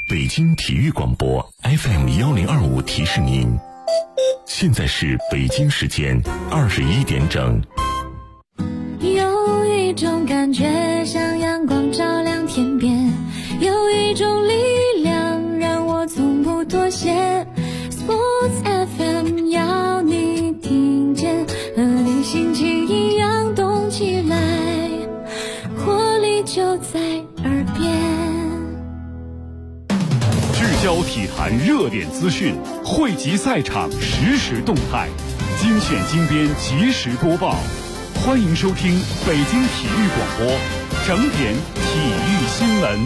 北京体育广播 FM1025提示您，现在是北京时间21点整。 有一种感觉像阳光照亮天边，有一种力量让我从不妥协。 Sports FM 要你听见，和你心情一样动起来，活力就在耳边。 聚焦体坛热点资讯，汇集赛场实时动态，精选精编及时播报。欢迎收听北京体育广播整点体育新闻。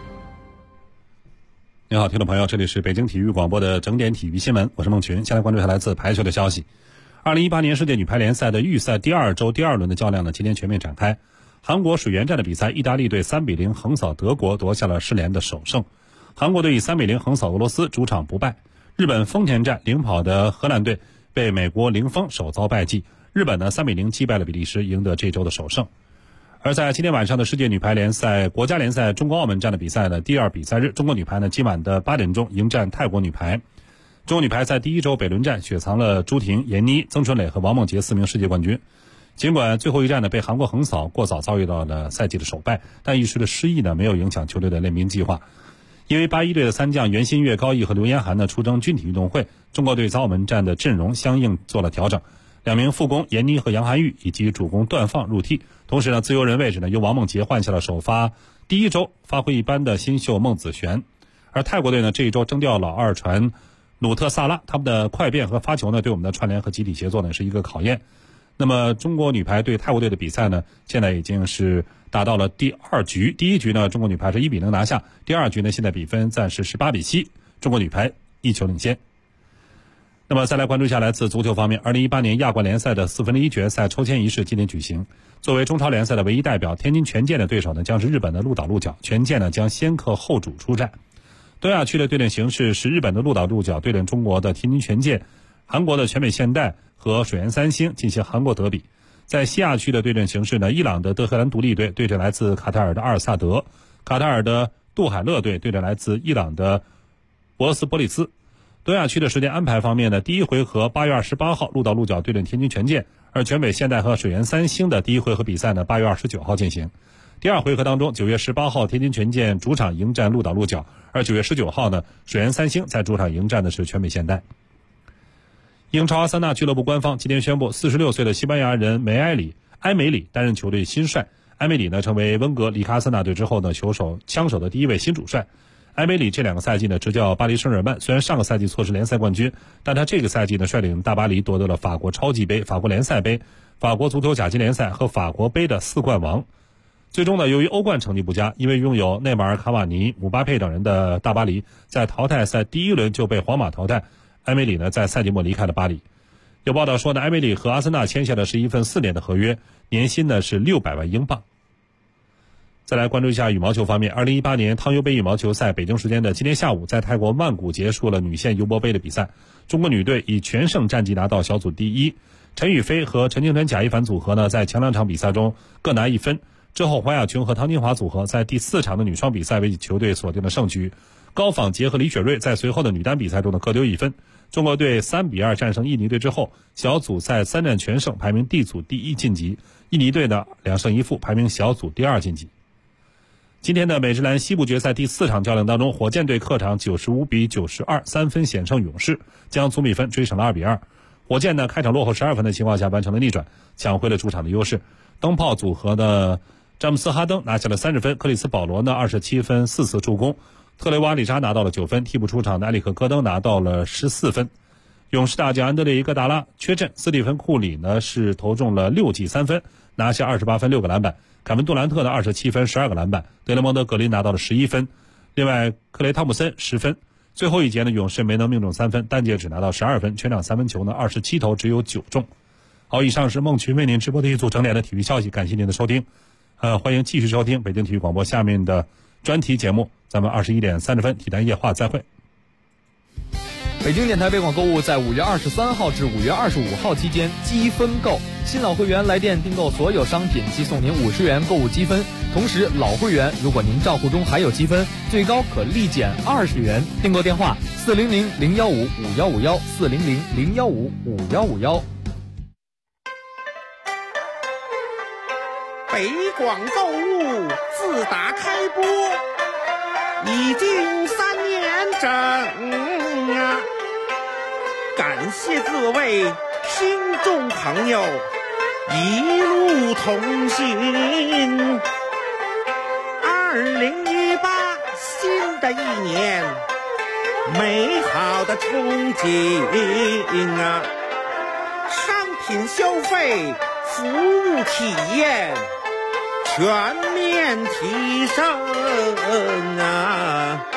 你好，听众朋友，这里是北京体育广播的整点体育新闻，我是孟群。先来关注一下来自排球的消息。2018年世界女排联赛的预赛第2周第2轮的较量呢，今天全面展开。韩国水原站的比赛，意大利队3-0横扫德国，夺下了世联的首胜。韩国队以3-0横扫俄罗斯，主场不败。日本丰田站领跑的荷兰队被美国零封首遭败绩，日本呢3-0击败了比利时，赢得这周的首胜。而在今天晚上的世界女排联赛国家联赛中国澳门站的比赛呢，第2比赛日，中国女排呢今晚的8点钟迎战泰国女排。中国女排在第1周北仑战雪藏了朱婷、闫妮、曾春蕾和王梦洁4名世界冠军。尽管最后一战呢被韩国横扫，过早遭遇到了赛季的首败，但一时的失意呢没有影响球队的练兵计划。因为81队的3将袁心玥、高毅和刘妍涵呢出征军体运动会，中国队在澳门站的阵容相应做了调整，2名副攻闫妮和杨涵玉以及主攻段放入替，同时呢自由人位置呢由王梦洁换下了首发第1周发挥一般的新秀孟子璇。而泰国队呢这一周征调老二传努特萨拉，他们的快变和发球呢对我们的串联和集体协作呢是一个考验。那么中国女排对泰国队的比赛呢，现在已经是打到了第2局。第1局呢，中国女排是1-0拿下；第2局呢，现在比分暂时18-7，中国女排1球领先。那么再来关注一下来自足球方面，2018年亚冠联赛的1/4决赛抽签仪式今天举行。作为中超联赛的唯一代表，天津权健的对手呢将是日本的鹿岛鹿角，权健呢将先克后主出战。东亚区的对阵形势是日本的鹿岛鹿角对阵中国的天津权健，韩国的全美现代和水原三星进行韩国德比。在西亚区的对阵形势呢，伊朗的德黑兰独立队对阵来自卡塔尔的阿尔萨德，卡塔尔的杜海勒队对阵来自伊朗的博斯波利斯。东亚区的时间安排方面呢，第1回合8月28号鹿岛鹿角对阵天津权健，而全美现代和水原三星的第1回合比赛呢8月29号进行。第2回合当中9月18号天津权健主场迎战鹿岛鹿角，而9月19号呢水原三星在主场迎战的是全美现代。英超阿森纳俱乐部官方今天宣布，46岁的西班牙人埃梅里担任球队新帅。埃梅里呢成为温格离开阿森纳队之后呢枪手的第1位新主帅。埃梅里这2个赛季呢执教巴黎圣日耳曼，虽然上个赛季错失联赛冠军，但他这个赛季呢率领大巴黎夺得了法国超级杯、法国联赛杯、法国足球甲级联赛和法国杯的4冠王。最终呢由于欧冠成绩不佳，因为拥有内马尔、卡瓦尼、姆巴佩等人的大巴黎在淘汰赛第1轮就被皇马淘汰，埃梅里呢在赛季末离开了巴黎。有报道说呢，埃梅里和阿森纳签下的是一份4年的合约，年薪呢是600万英镑。再来关注一下羽毛球方面，2018年汤尤杯羽毛球赛北京时间的今天下午在泰国曼谷结束了女线尤伯杯的比赛，中国女队以全胜战绩拿到小组第1。陈雨菲和陈清晨贾一凡组合呢在前2场比赛中各拿1分，之后黄雅琼和汤金华组合在第4场的女双比赛为球队锁定了胜局。高仿杰和李雪芮在随后的女单比赛中呢各丢1分。中国队3-2战胜印尼队之后，小组赛3战全胜，排名 D 组第1晋级。印尼队呢2胜1负，排名小组第2晋级。今天的美职篮西部决赛第4场较量当中，火箭队客场95-92 3分险胜勇士，将总比分追成了2-2。火箭呢开场落后12分的情况下完成了逆转，抢回了主场的优势。灯泡组合的詹姆斯哈登拿下了30分，克里斯保罗呢27分4次助攻，特雷瓦里扎拿到了9分，替补出场的埃里克戈登拿到了14分。勇士大将安德烈伊戈达拉缺阵，斯蒂芬库里呢是投中了6记3分，拿下28分6个篮板。凯文杜兰特的27分12个篮板，德雷蒙德格林拿到了11分，另外克雷汤普森10分。最后一节呢，勇士没能命中3分，单节只拿到12分，全场3分球呢27投只有9中。好，以上是孟群为您直播的一组整点的体育消息，感谢您的收听。欢迎继续收听北京体育广播下面的专题节目，咱们21点30分体坛夜话再会。 北京电台北广购物在5月23号至5月25号期间积分购，新老会员来电订购所有商品即送您50元购物积分，同时老会员如果您账户中还有积分，最高可立减20元。订购电话400-015-5151，400-015-5151。 北广购物自打开播已经3年整啊，感谢各位听众朋友一路同行。2018新的一年，美好的憧憬啊，商品消费、服务体验全面提升啊！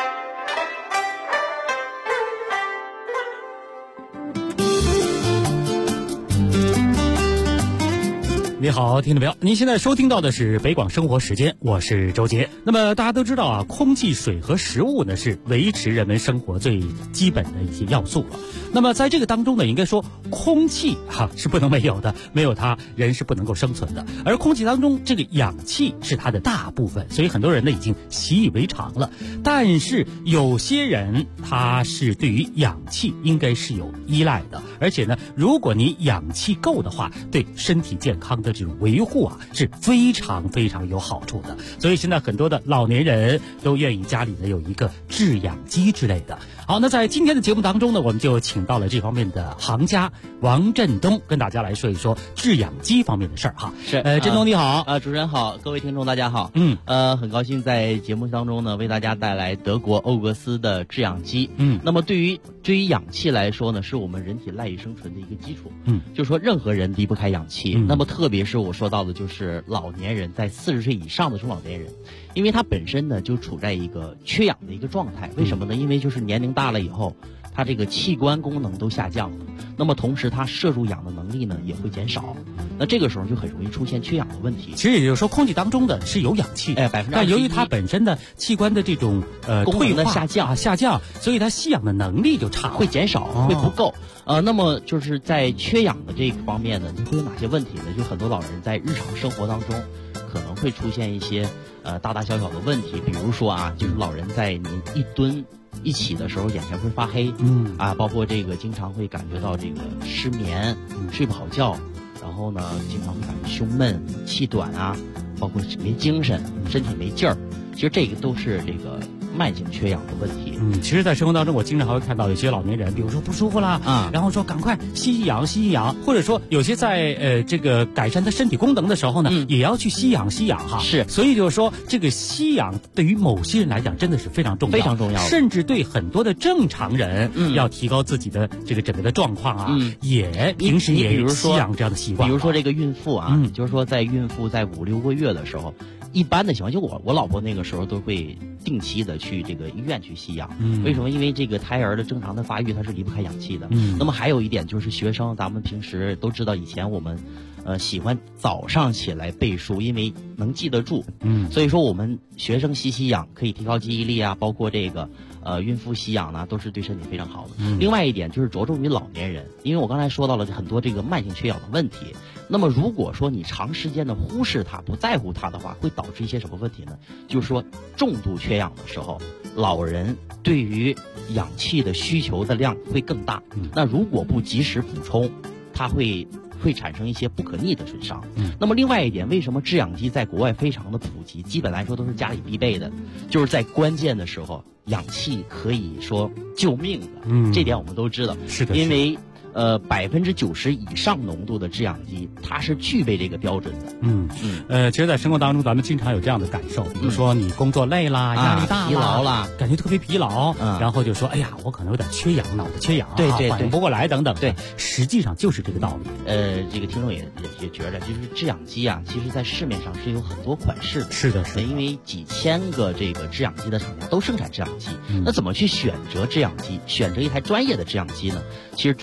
你好，听众朋友，您现在收听到的是北广生活时间，我是周杰。那么大家都知道啊，空气、水和食物呢是维持人们生活最基本的一些要素了。那么在这个当中呢，应该说空气是不能没有的，没有它人是不能够生存的。而空气当中这个氧气是它的大部分，所以很多人呢已经习以为常了。但是有些人他是对于氧气应该是有依赖的，而且呢，如果你氧气够的话，对身体健康的这种维护是非常非常有好处的。所以现在很多的老年人都愿意家里呢有一个制氧机之类的。好，那在今天的节目当中呢，我们就请到了这方面的行家王振东，跟大家来说一说制氧机方面的事儿哈。 是， 振东你好， 主持人好，各位听众大家好。很高兴在节目当中呢为大家带来德国欧格斯的制氧机。那么对于氧气来说呢，是我们人体赖以生存的一个基础。就是说任何人离不开氧气。那么特别是我说到的就是老年人，在40岁以上的中老年人，因为他本身呢就处在一个缺氧的一个状态。为什么呢？因为就是年龄大了以后，他这个器官功能都下降了，那么同时他摄入氧的能力呢也会减少，那这个时候就很容易出现缺氧的问题。 其实也就是说，空气当中的是有氧气，但由于它本身的器官的这种功能的下降，所以它吸氧的能力就差， 会减少，会不够。那么就是在缺氧的这个方面呢，会有哪些问题呢？就很多老人在日常生活当中可能会出现一些大大小小的问题，比如说就是老人在您一蹲一起的时候眼前会发黑，包括这个经常会感觉到这个失眠，睡不好觉，然后呢经常会感觉胸闷、气短包括没精神、身体没劲儿，其实这个都是这个慢性缺氧的问题。 其实在生活当中我经常还会看到有些老年人，比如说不舒服啦，然后说赶快吸吸氧，或者说有些在这个改善他身体功能的时候呢，也要去吸氧哈。 是， 所以就是说这个吸氧对于某些人来讲真的是非常重要， 非常重要， 甚至对很多的正常人要提高自己的这个整个的状况也平时也有吸氧这样的习惯。 比如说这个孕妇就是说在孕妇在5、6个月的时候，一般的情况，就我老婆那个时候都会定期的去这个医院去吸氧。为什么？因为这个胎儿的正常的发育它是离不开氧气的。那么还有一点就是学生，咱们平时都知道，以前我们喜欢早上起来背书，因为能记得住。所以说我们学生吸氧可以提高记忆力包括这个孕妇吸氧呢，都是对身体非常好的。另外一点就是着重于老年人，因为我刚才说到了很多这个慢性缺氧的问题。那么如果说你长时间的忽视它、不在乎它的话，会导致一些什么问题呢？就是说重度缺氧的时候，老人对于氧气的需求的量会更大。那如果不及时补充，它会产生一些不可逆的损伤。那么另外一点，为什么制氧机在国外非常的普及，基本来说都是家里必备的，就是在关键的时候，氧气可以说救命的。这点我们都知道。 是的， 因为90%以上浓度的制氧机，它是具备这个标准的。 其实在生活当中咱们经常有这样的感受，比如说你工作累啦，压力大啦， 疲劳啦， 感觉特别疲劳，然后就说哎呀，我可能有点缺氧，脑子缺氧， 对， 反应不过来等等。 对， 实际上就是这个道理。 这个听众也觉得，就是制氧机其实在市面上是有很多款式的。 是的， 因为几千个这个制氧机的厂家都生产制氧机。那怎么去选择制氧机，选择一台专业的制氧机呢？其实就是对于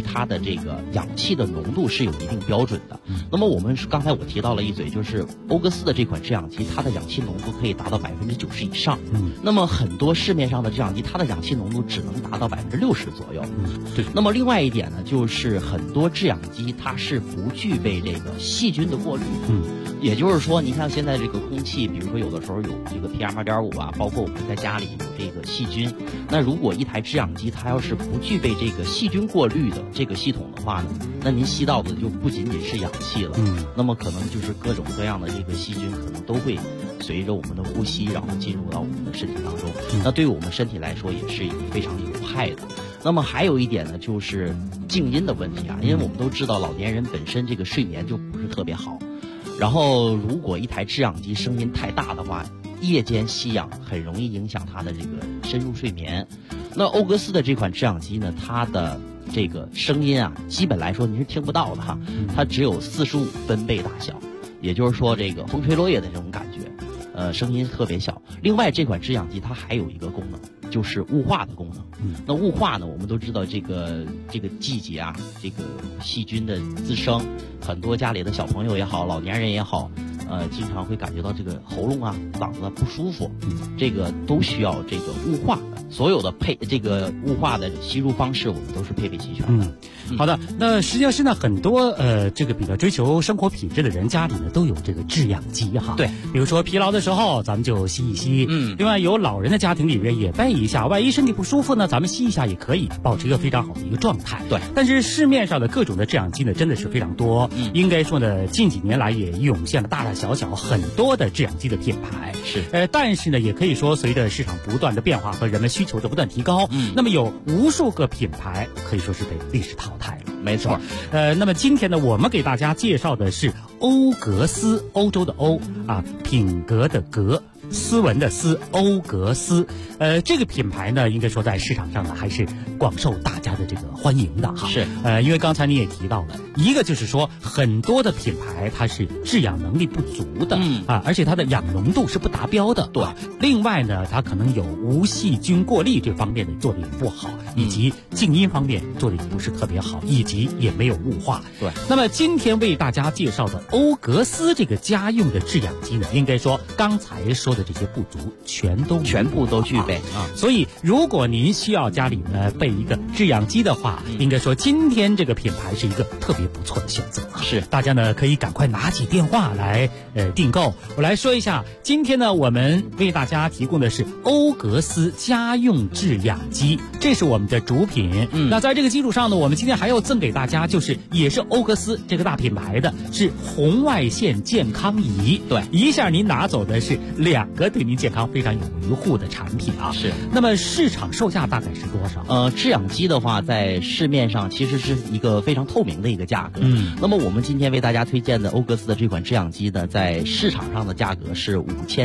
它的这个氧气的浓度是有一定标准的。那么刚才我提到了一嘴，就是欧格斯的这款制氧机，它的氧气浓度可以达到90%以上。那么很多市面上的制氧机，它的氧气浓度只能达到60%左右。 对。 那么另外一点呢，就是很多制氧机它是不具备这个细菌的过滤。也就是说，你看现在这个空气，比如说有的时候有这个 PM2.5啊，包括我们在家里有这个细菌。那如果一台制氧机它要是不具备这个细菌过滤的这个系统的话呢，那您吸到的就不仅仅是氧气了。那么可能就是各种各样的这个细菌可能都会随着我们的呼吸，然后进入到我们的身体当中。那对于我们身体来说也是非常有害的。那么还有一点呢，就是静音的问题啊，因为我们都知道老年人本身这个睡眠就不是特别好。然后如果一台制氧机声音太大的话，夜间吸氧很容易影响它的这个深入睡眠。那欧格斯的这款制氧机呢，它的这个声音啊，基本来说您是听不到的哈，它只有45分贝大小，也就是说这个风吹落叶的这种感觉，声音特别小。另外这款制氧机它还有一个功能，就是雾化的功能。那雾化呢，我们都知道这个季节啊，这个细菌的滋生，很多家里的小朋友也好，老年人也好，经常会感觉到这个喉咙啊、嗓子不舒服，这个都需要这个雾化。所有的这个雾化的吸入方式，我们都是配备齐全的。 好的，那实际上现在很多这个比较追求生活品质的人，家里呢都有这个制氧机哈。 对， 比如说疲劳的时候，咱们就吸一吸。另外有老人的家庭里边也备一下，万一身体不舒服呢，咱们吸一下也可以，保持一个非常好的一个状态。 对， 但是市面上的各种的制氧机呢，真的是非常多。应该说呢，近几年来也涌现了大大小小很多的制氧机的品牌。 是， 但是呢，也可以说随着市场不断的变化和人们需求的不断提高，那么有无数个品牌可以说是被历史淘汰了。 没错。 那么今天呢，我们给大家介绍的是欧格斯，欧洲的欧啊，品格的格，斯文的斯，欧格斯。这个品牌呢，应该说在市场上呢还是广受大家的这个欢迎的哈。 是。 因为刚才你也提到了，一个就是说很多的品牌它是制氧能力不足的，而且它的氧浓度是不达标的。 对。 另外呢，它可能有无细菌过滤这方面的做的也不好，以及静音方面做的也不是特别好，以及也没有雾化。 对。 那么今天为大家介绍的欧格斯这个家用的制氧机呢，应该说刚才说的这些不足全部都具备啊。所以如果您需要家里呢备一个制氧机的话，应该说今天这个品牌是一个特别不错的选择。 是， 大家呢可以赶快拿起电话来订购。我来说一下，今天呢我们为大家提供的是欧格斯家用制氧机，这是我们的主品。那在这个基础上呢，我们今天还要赠给大家，就是也是欧格斯这个大品牌的，是红外线健康仪。 对， 一下您拿走的是2个对您健康非常有维护的产品啊。 是。 那么市场售价大概是多少？ 制氧机的话，在市面上其实是一个非常透明的一个价格。那么我们今天为大家推荐的欧格斯的这款制氧机呢，在市场上的价格是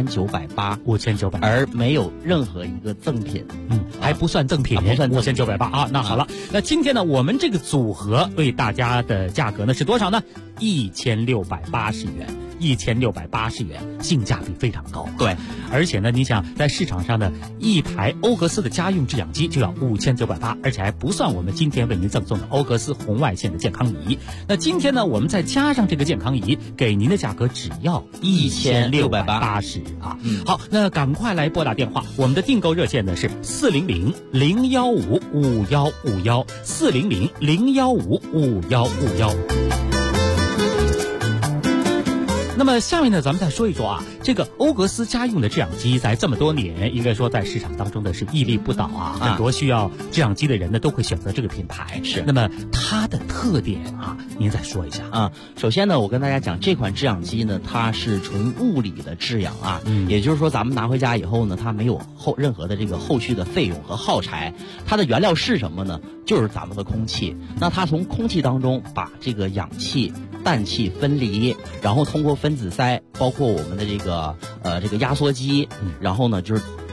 5980，而没有任何一个赠品。 还不算赠品， 不算 5980啊。那好了，那今天呢，我们这个组合为大家的价格呢是多少呢？1680元。1680元，性价比非常高。 对， 而且呢，你想在市场上呢，一台欧格斯的家用制氧机就要5980，而且还不算我们今天为您赠送的欧格斯红外线的健康仪。那今天呢，我们再加上这个健康仪，给您的价格只要1680啊。好，那赶快来拨打电话，我们的订购热线呢是400-015-5151，400-015-5151。那么下面呢，咱们再说一说啊，这个欧格斯家用的制氧机在这么多年，应该说在市场当中的是屹立不倒啊。很多需要制氧机的人呢，都会选择这个品牌。 是。 那么它的特点啊，您再说一下啊。首先呢，我跟大家讲，这款制氧机呢，它是纯物理的制氧啊，也就是说咱们拿回家以后呢，它没有任何的这个后续的费用和耗材。它的原料是什么呢？就是咱们的空气。那它从空气当中把这个氧气、氮气分离，然后通过分子鳃，包括我们的这个压缩机，然后呢就是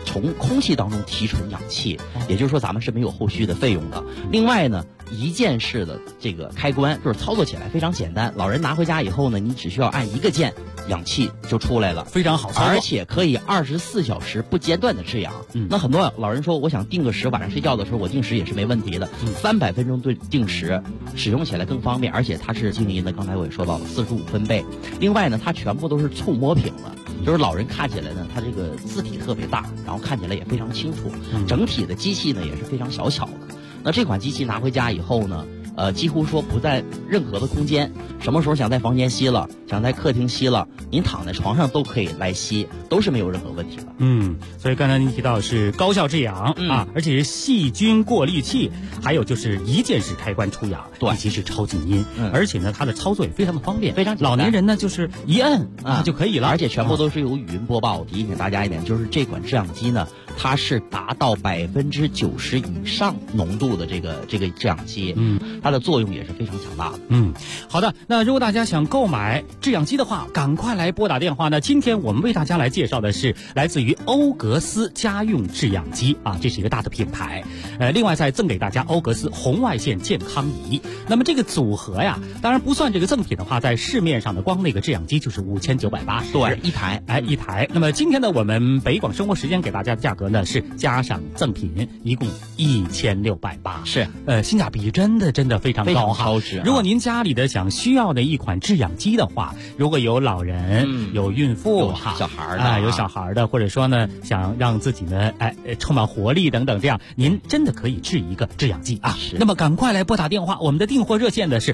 从空气当中提纯氧气，也就是说咱们是没有后续的费用的。另外呢，一键式的这个开关就是操作起来非常简单，老人拿回家以后呢，你只需要按一个键，氧气就出来了， 非常好操作， 而且可以24小时不间断的制氧。那很多老人说，我想定个时，晚上睡觉的时候我定时也是没问题的。300分钟定时，使用起来更方便，而且它是静音的，刚才我也说到了45分贝。另外呢，它全部都是触摸屏的，就是老人看起来呢，它这个字体特别大，然后看起来也非常清楚。整体的机器呢也是非常小巧的。那这款机器拿回家以后呢，几乎说不在任何的空间，什么时候想在房间吸了，想在客厅吸了，您躺在床上都可以来吸，都是没有任何问题的。 所以刚才您提到是高效制氧啊，而且是细菌过滤器，还有就是一键式开关出氧， 对， 以及是超静音，而且呢它的操作也非常的方便， 非常简单。 老年人呢就是一摁就可以了， 而且全部都是有语音播报。提醒大家一点，就是这款制氧机呢，它是达到90%以上浓度的这个制氧机，它的作用也是非常强大的。 好的，那如果大家想购买制氧机的话，赶快来拨打电话呢。今天我们为大家来介绍的是来自于欧格斯家用制氧机啊，这是一个大的品牌。另外再赠给大家欧格斯红外线健康仪。那么这个组合呀，当然不算这个赠品的话，在市面上的光那个制氧机就是5980， 对，一台。 一台。那么今天呢，我们北广生活时间给大家的价格呢是加上赠品，一共1680， 是性价比真的非常高哈。 超值。 如果您家里的需要的一款制氧机的话，如果有老人、有孕妇、 有小孩的有小孩的，或者说呢想让自己呢充满活力等等，这样您真的可以制一个制氧机啊。那么赶快来拨打电话，我们的订货热线呢是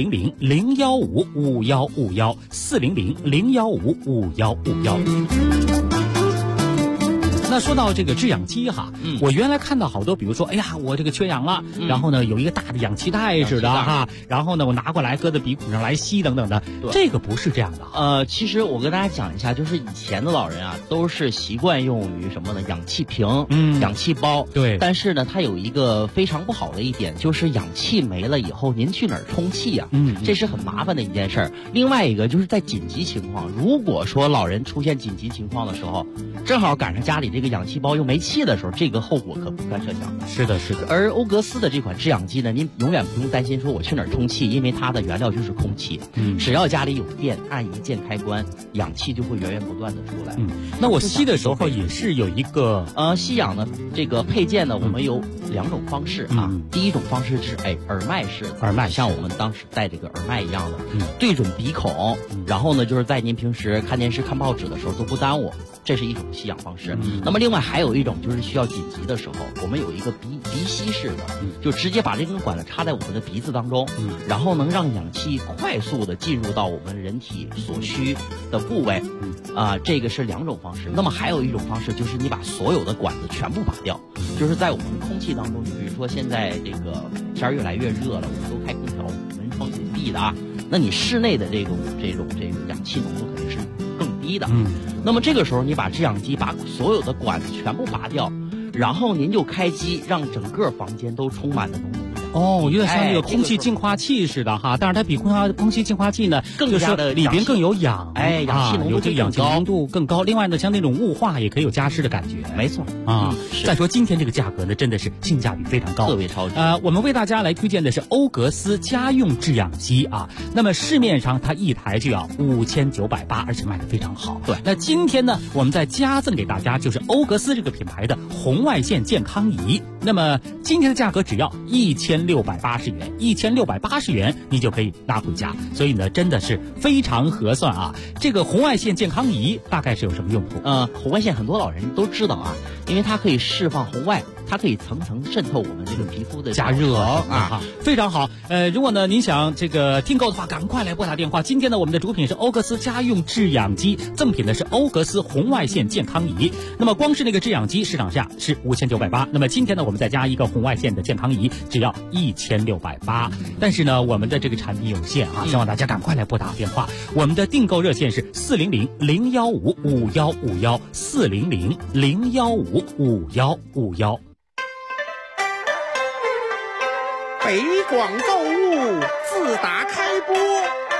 400-015-5151，400-015-5151。那说到这个制氧机哈，我原来看到好多，比如说，哎呀，我这个缺氧了，然后呢有一个大的氧气袋似的哈，然后呢我拿过来搁在鼻孔上来吸等等的，这个不是这样的。 其实我跟大家讲一下，就是以前的老人啊，都是习惯用于什么呢？氧气瓶、氧气包。 对。 但是呢，它有一个非常不好的一点，就是氧气没了以后，您去哪儿充气呀？这是很麻烦的一件事儿。另外一个就是在紧急情况，如果说老人出现紧急情况的时候，正好赶上家里这个氧气包又没气的时候，这个后果可不堪设想。 是的。 而欧格斯的这款制氧机呢，您永远不用担心说我去哪儿充气，因为它的原料就是空气。只要家里有电，按一键开关，氧气就会源源不断的出来。 那我吸的时候也是有一个吸氧的这个配件呢，我们有2种方式啊。第一种方式是耳麦式的， 耳麦像我们当时戴这个耳麦一样的，对准鼻孔，然后呢就是在您平时看电视、看报纸的时候都不耽误。这是一种吸氧方式。那么另外还有一种就是需要紧急的时候，我们有一个鼻吸式的，就直接把这根管子插在我们的鼻子当中，然后能让氧气快速的进入到我们人体所需的部位。这个是2种方式。那么还有一种方式就是你把所有的管子全部拔掉，就是在我们空气当中，你比如说现在这个天越来越热了，我们都开空调，门窗紧闭的啊，那你室内的这个氧气浓度肯定是更低的。那么这个时候你把制氧机把所有的管子全部拔掉，然后您就开机，让整个房间都充满了浓浓的有点像那个空气净化器似的哈，但是它比空气净化器呢更加的里边更有氧， 氧气浓度有这个氧气浓度更高。另外呢，像那种雾化也可以有加湿的感觉。 没错再说今天这个价格呢，真的是性价比非常高， 特别超值。 我们为大家来推荐的是欧格斯家用制氧机啊。那么市面上它一台就要5980，而且卖得非常好。 对。 那今天呢，我们再加赠给大家就是欧格斯这个品牌的红外线健康仪。那么今天的价格只要1680元，1680元你就可以拿回家，所以呢真的是非常合算啊。这个红外线健康仪大概是有什么用途？ 红外线很多老人都知道啊，因为它可以释放红外，它可以层层渗透我们这个皮肤的加热啊，非常好。如果呢您想这个订购的话，赶快来拨打电话。今天呢我们的主品是欧格斯家用制氧机，赠品呢是欧格斯红外线健康仪。那么光是那个制氧机市场价是5980，那么今天呢我们再加一个红外线的健康仪，只要1680。但是呢我们的这个产品有限啊，希望大家赶快来拨打电话。我们的订购热线是400-015-5151，400-015-5151。 北广购物自打开播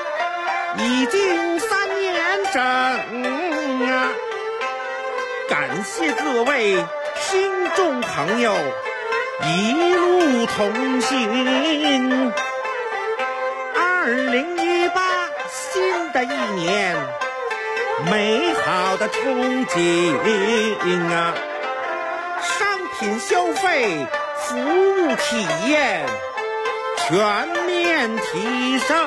已经3年整啊，感感谢各位听众朋友一路同行。2018新的一年，美好的憧憬啊！商品消费、服务体验全面提升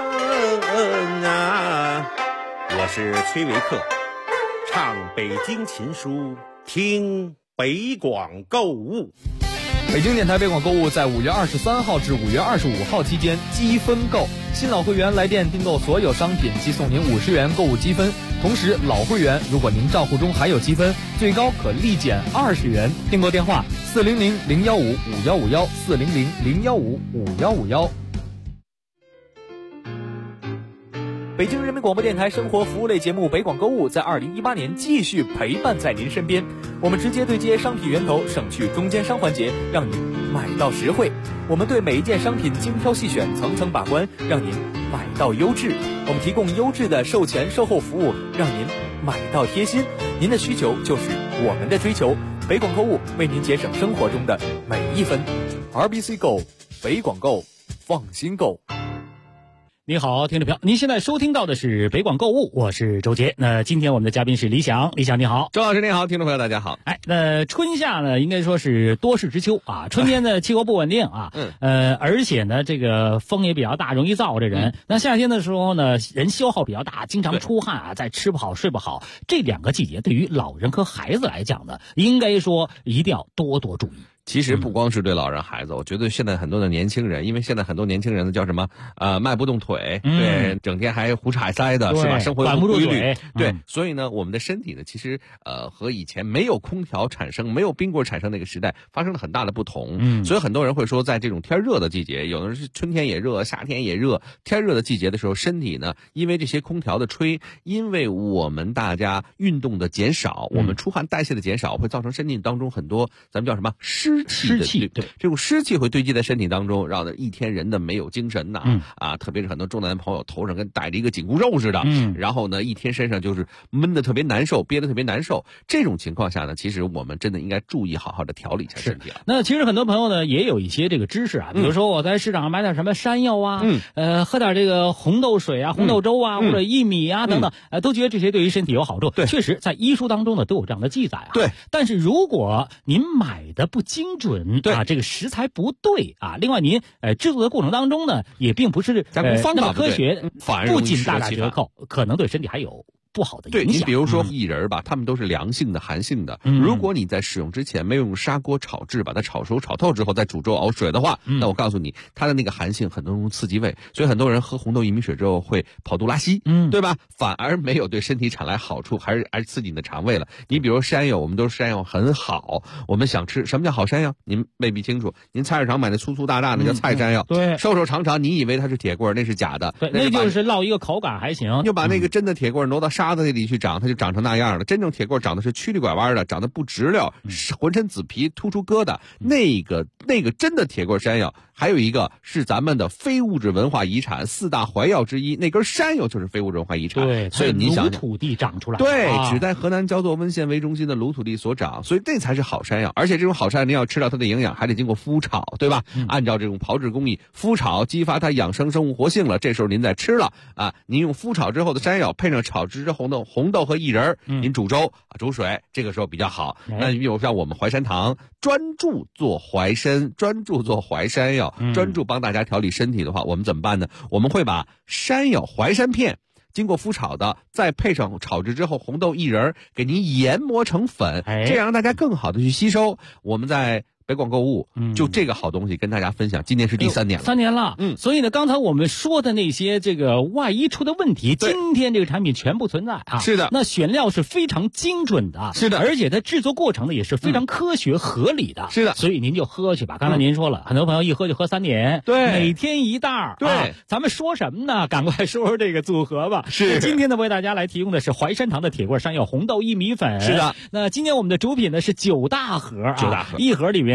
啊！我是崔维克，唱北京琴书，听北广购物。 北京电台北广购物在5月23号至5月25号期间积分购，新老会员来电订购所有商品即送您50元购物积分，同时老会员如果您账户中还有积分，最高可立减20元。订购电话400-015-5151，400-015-5151。北京人民广播电台生活服务类节目北广购物在2018年继续陪伴在您身边，我们直接对接商品源头，省去中间商环节，让您买到实惠。我们对每一件商品精挑细选，层层把关，让您买到优质。我们提供优质的售前售后服务，让您买到贴心。您的需求就是我们的追求，北广购物为您节省生活中的每一分。RBC 购，北广购，放心购。 你好，听众朋友，您现在收听到的是北广购物，我是周杰。那今天我们的嘉宾是李想，李想你好。 周老师你好，听众朋友大家好。 那春夏呢，应该说是多事之秋啊。春天呢，气候不稳定啊，而且呢，这个风也比较大，容易燥这人。那夏天的时候呢，人消耗比较大，经常出汗啊，再吃不好睡不好。这两个季节对于老人和孩子来讲呢，应该说一定要多多注意。 其实不光是对老人孩子，我觉得现在很多的年轻人，因为现在很多年轻人呢叫什么迈不动腿，对，整天还胡吃海塞的，是吧？生活不规律，对，所以呢，我们的身体呢，其实和以前没有空调产生、没有冰棍产生那个时代发生了很大的不同。所以很多人会说，在这种天热的季节，有的人是春天也热，夏天也热，天热的季节的时候，身体呢，因为这些空调的吹，因为我们大家运动的减少，我们出汗代谢的减少，会造成身体当中很多咱们叫什么湿气，对，这种湿气会堆积在身体当中，让的一天人的没有精神呐，特别是很多中年朋友头上跟戴着一个紧箍咒似的，然后呢一天身上就是闷得特别难受，憋得特别难受。这种情况下呢，其实我们真的应该注意好好的调理一下身体了。 那其实很多朋友呢也有一些这个知识啊，比如说我在市场上买点什么山药啊，喝点这个红豆水啊、红豆粥啊，或者薏米啊等等，都觉得这些对于身体有好处。对，确实在医书当中呢都有这样的记载啊。对，但是如果您买的不精准，对啊，这个食材不对啊，另外您制作的过程当中呢，也并不是加工方法那么科学， 反而不仅大打折扣，可能对身体还有不好的影响。 对，你比如说薏仁吧，它们都是凉性的、寒性的。如果你在使用之前没有用砂锅炒制，把它炒熟、炒透之后再煮粥熬水的话，那我告诉你，它的那个寒性很多刺激胃，所以很多人喝红豆薏米水之后会跑肚拉稀，对吧？反而没有对身体产来好处，还是刺激你的肠胃了。你比如山药，我们都是山药很好，我们想吃什么叫好山药？您未必清楚。您菜市场买的粗粗大大的叫菜山药，对，瘦瘦长长，你以为它是铁棍，那是假的， 对，那就是烙一个口感还行。 就把那个真的铁棍挪到沙子那里去长，它就长成那样了。真正铁棍长得是曲里拐弯的，长得不直溜，浑身紫皮突出疙瘩。那个真的铁棍山药，还有一个是咱们的非物质文化遗产4大怀药之一，那根山药就是非物质文化遗产。 对， 所以你想想，土地长出来， 对，只在河南焦作温县为中心的鲁土地所长，所以那才是好山药。而且这种好山药您要吃到它的营养，还得经过麸炒，对吧？按照这种炮制工艺，麸炒激发它养生生物活性了，这时候您再吃了啊，您用麸炒之后的山药配上炒制红豆和薏仁，您煮粥煮水，这个时候比较好。那你比如像我们淮山堂专注做淮参，专注做淮山药，专注帮大家调理身体的话，我们怎么办呢？我们会把山药、淮山片经过麸炒的，再配上炒制之后红豆、薏仁，给您研磨成粉，这样让大家更好的去吸收。我们在北广购物，就这个好东西跟大家分享，今年是第3年了 ，3年了。所以呢，刚才我们说的那些这个外衣出的问题，今天这个产品全部存在啊。 是的， 那选料是非常精准的， 是的， 而且它制作过程呢也是非常科学合理的， 是的。 所以您就喝去吧。刚才您说了，很多朋友一喝就喝3年， 对， 每天一袋，对。咱们说什么呢？赶快说说这个组合吧。 是。 今天呢，为大家来提供的是淮山堂的铁棍山药红豆薏米粉。 是的。 那今天我们的主品呢是9大盒啊，1盒里面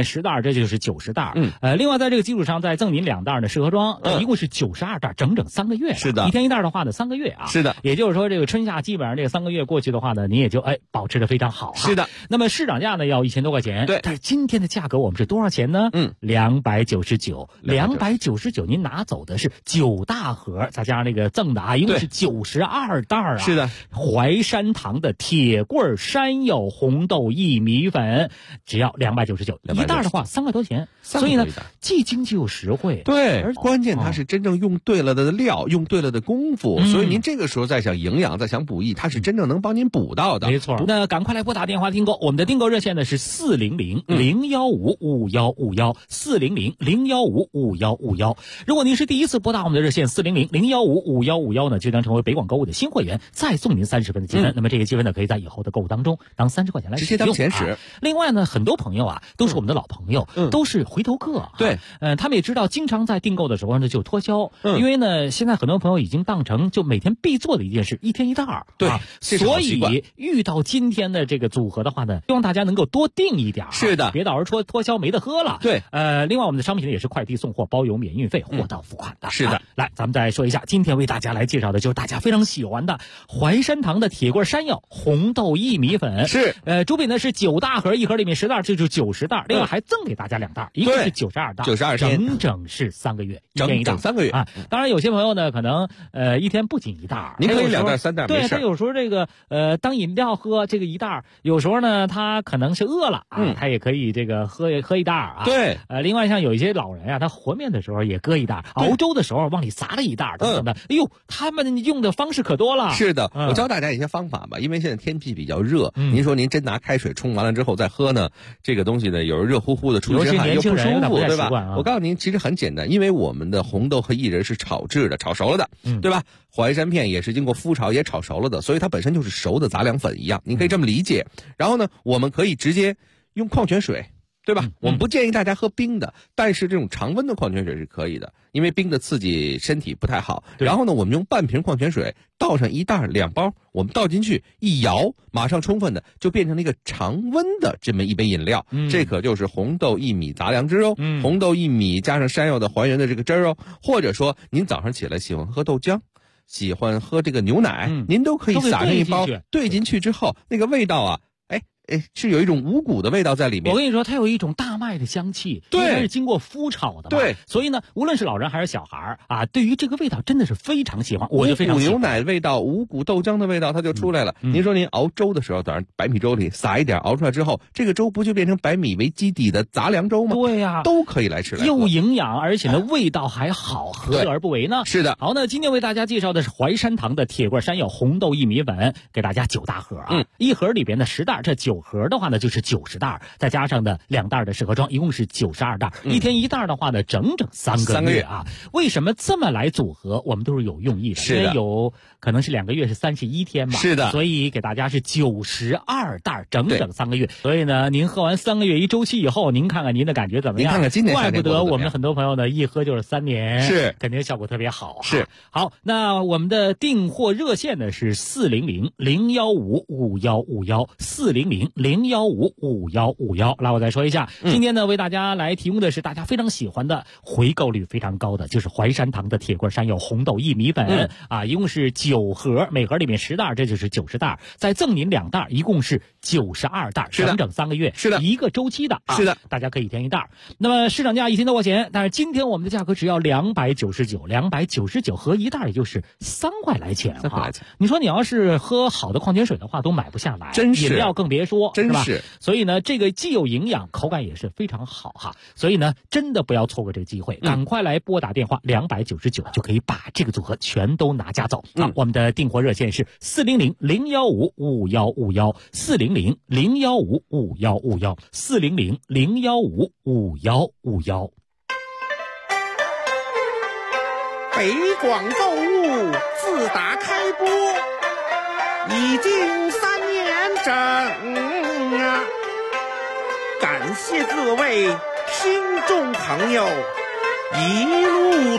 10袋，这就是90袋。另外在这个基础上再赠您2袋的适合装，一共是92袋，整整3个月。 是的， 一天1袋的话呢，3个月啊。 是的， 也就是说这个春夏基本上这个3个月过去的话呢，你也就保持得非常好。 是的。 那么市场价呢要1000多块钱， 对， 但是今天的价格我们是多少钱呢？299，299，您拿走的是9大盒，再加上那个赠的啊，一共是92袋啊。 是的， 淮山堂的铁棍山药红豆薏米粉，只要299，一袋的话3块多钱，所以呢，既经济又实惠。 对，而关键它是真正用对了的料，用对了的功夫，所以您这个时候再想营养，再想补益，它是真正能帮您补到的。 没错，那赶快来拨打电话订购，我们的订购热线呢是400-015-5151，400-015-5151。如果您是第一次拨打我们的热线400-015-5151呢，就能成为北广购物的新会员，再送您30分的积分。那么这个积分呢，可以在以后的购物当中当30块钱来直接当钱使。 另外呢，很多朋友啊，都是我们的老朋友，都是回头客。 对， 他们也知道，经常在订购的时候呢就脱销，因为呢，现在很多朋友已经当成就每天必做的一件事，一天1袋。 对， 所以遇到今天的这个组合的话呢，希望大家能够多订一点。 是的， 别到时候脱销没得喝了。 对， 另外我们的商品呢也是快递送货，包邮免运费，货到付款的。 是的， 来，咱们再说一下，今天为大家来介绍的就是大家非常喜欢的淮山堂的铁棍山药红豆薏米粉。 是， 主品呢是9大盒，一盒里面10袋，这就是90袋。另外还赠给大家2袋，一个是92袋 ，92天， 整整是3个月， 整整3个月啊。当然有些朋友呢可能一天不仅1袋， 您可以2袋3袋， 对，他有时候这个当饮料喝这个1袋，有时候呢他可能是饿了啊，他也可以这个喝1袋啊。 对， 另外像有一些老人啊，他和面的时候也搁1袋，熬粥的时候往里撒了1袋等等的。哎呦，他们用的方式可多了。 是的，我教大家一些方法吧，因为现在天气比较热，您说您真拿开水冲完了之后再喝呢，这个东西呢有时热乎乎的，出身汗又不舒服，对吧？我告诉您，其实很简单，因为我们的红豆和薏仁是炒制的，炒熟了的，对吧？淮山片也是经过麸炒也炒熟了的，所以它本身就是熟的杂粮粉一样，您可以这么理解。然后呢，我们可以直接用矿泉水，对吧？我们不建议大家喝冰的，但是这种常温的矿泉水是可以的，因为冰的刺激身体不太好。然后呢，我们用半瓶矿泉水倒上1袋2包，我们倒进去一摇，马上充分的就变成了一个常温的这么一杯饮料。这可就是红豆薏米杂粮汁哦，红豆薏米加上山药的还原的这个汁哦，或者说您早上起来喜欢喝豆浆，喜欢喝这个牛奶，您都可以撒上一包，兑进去之后，那个味道啊，是有一种五谷的味道在里面。 我跟你说，它有一种大麦的香气， 对， 它是经过麸炒的嘛， 对， 所以呢，无论是老人还是小孩啊，对于这个味道真的是非常喜欢，我就非常喜欢。 五谷牛奶的味道，五谷豆浆的味道，它就出来了。您说您熬粥的时候，早上白米粥里撒一点，熬出来之后，这个粥不就变成白米为基底的杂粮粥吗？ 对呀， 都可以来吃来喝， 又营养，而且呢味道还好，何乐而不为呢？ 是的。 好，那今天为大家介绍的是淮山堂的铁棍山药红豆薏米粉，给大家9大盒啊，一盒里边的10袋，这9盒的话呢就是90袋，再加上的2袋的适合装，一共是92袋，一天1袋的话呢，整整3个月啊。为什么这么来组合？我们都是有用意的， 是的， 因为有可能是2个月是31天嘛， 是的， 所以给大家是92袋，整整3个月。所以呢，您喝完3个月一周期以后，您看看您的感觉怎么样？ 您看看今年怪不得我们很多朋友呢，一喝就是3年， 是肯定效果特别好。 是好，那我们的订货热线呢是400-015-5151，400-015-5151。来，我再说一下，今天呢为大家来提供的是大家非常喜欢的、回购率非常高的，就是淮山堂的铁棍山药红豆薏米粉啊，一共是9盒，每盒里面10袋，这就是90袋，再赠您2袋，一共是92袋，整整3个月， 是的， 一个周期的， 是的， 大家可以填1袋。那么市场价1000多块钱，但是今天我们的价格只要299合1袋，也就是3块来钱啊！你说你要是喝好的矿泉水的话，都买不下来， 真是， 饮料更别说， 真是。所以呢，这个既有营养，口感也是非常好哈。所以呢，真的不要错过这个机会，赶快来拨打电话299，就可以把这个组合全都拿家走。我们的订货热线是400-015-5151，400-015-5151，400-015-5151。 北广购物自打开播已经3年整啊，感谢各位听众朋友一路